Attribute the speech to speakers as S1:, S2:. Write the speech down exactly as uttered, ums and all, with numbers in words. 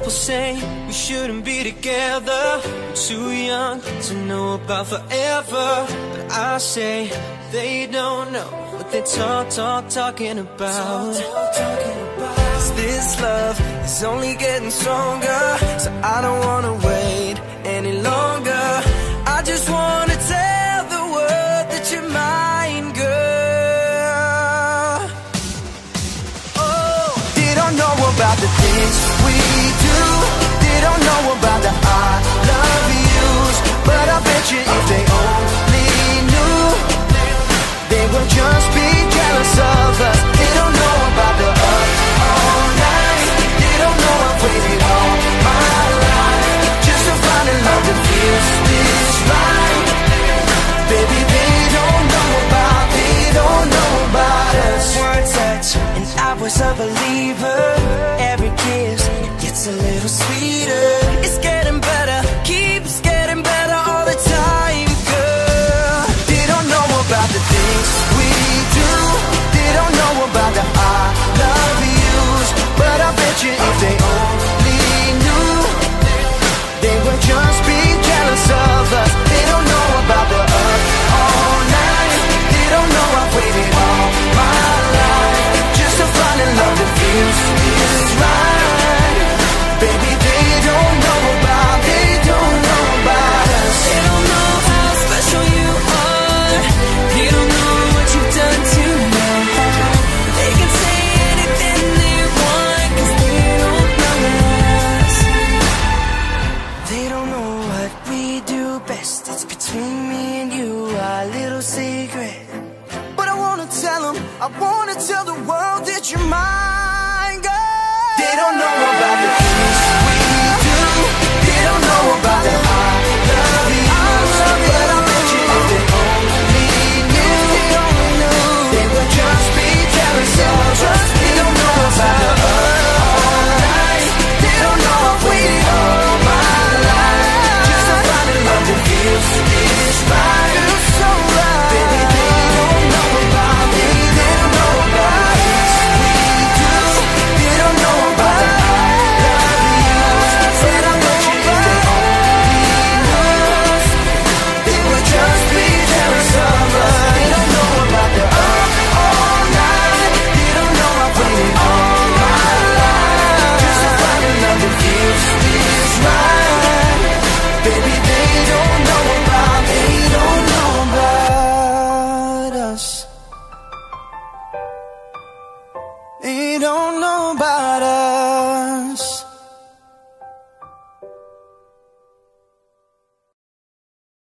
S1: People say we shouldn't be together, we're too young to know about forever. But I say they don't know what they talk, talk, talking about. Cause this love is only getting stronger, so I don't wanna wait any longer. I just wanna tell the world that you're mine, girl. Oh, they don't know about the things we do, they don't know about the I love yous. But I bet you if they only knew, they will just be jealous of us. They don't know about the up all night, they don't know I've waited all my life just to find a love that feels this right. Baby, they don't know about, they don't know about us. One touch and I was a believer. Every kiss, it gets a little sweeter. It's getting better, keeps getting better all the time, girl. They don't know about the things we do, they don't know about the I love yous. But I bet you if they only knew, they would just be jealous of us. They don't know about the up all night, they don't know I've waited all my life just to find a love that feels this right. Baby, they don't know about, they don't know about us. They don't know how special you are, they don't know what you've done to my heart. They can say anything they want, cause they don't know us. They don't know what we do best, it's between me and you, our little secret. But I wanna tell them, I wanna tell the world that you're mine, girl. They don't know about the things we do, they don't know about the I love yous. But I bet you if they only knew, they would just be jealous of us. They don't know about the up all night, they don't know I've waited all my life just to find a love that feels this right. Feels so right. Baby, they don't know about, they don't know about us. We do, they don't know about the I love yous. But I bet you if they only knew, they would just be jealous of us. They don't know about the up all night, they don't know I've waited all my life just to find a love that feels this right. Baby, they don't know about, they don't know about us. They don't know about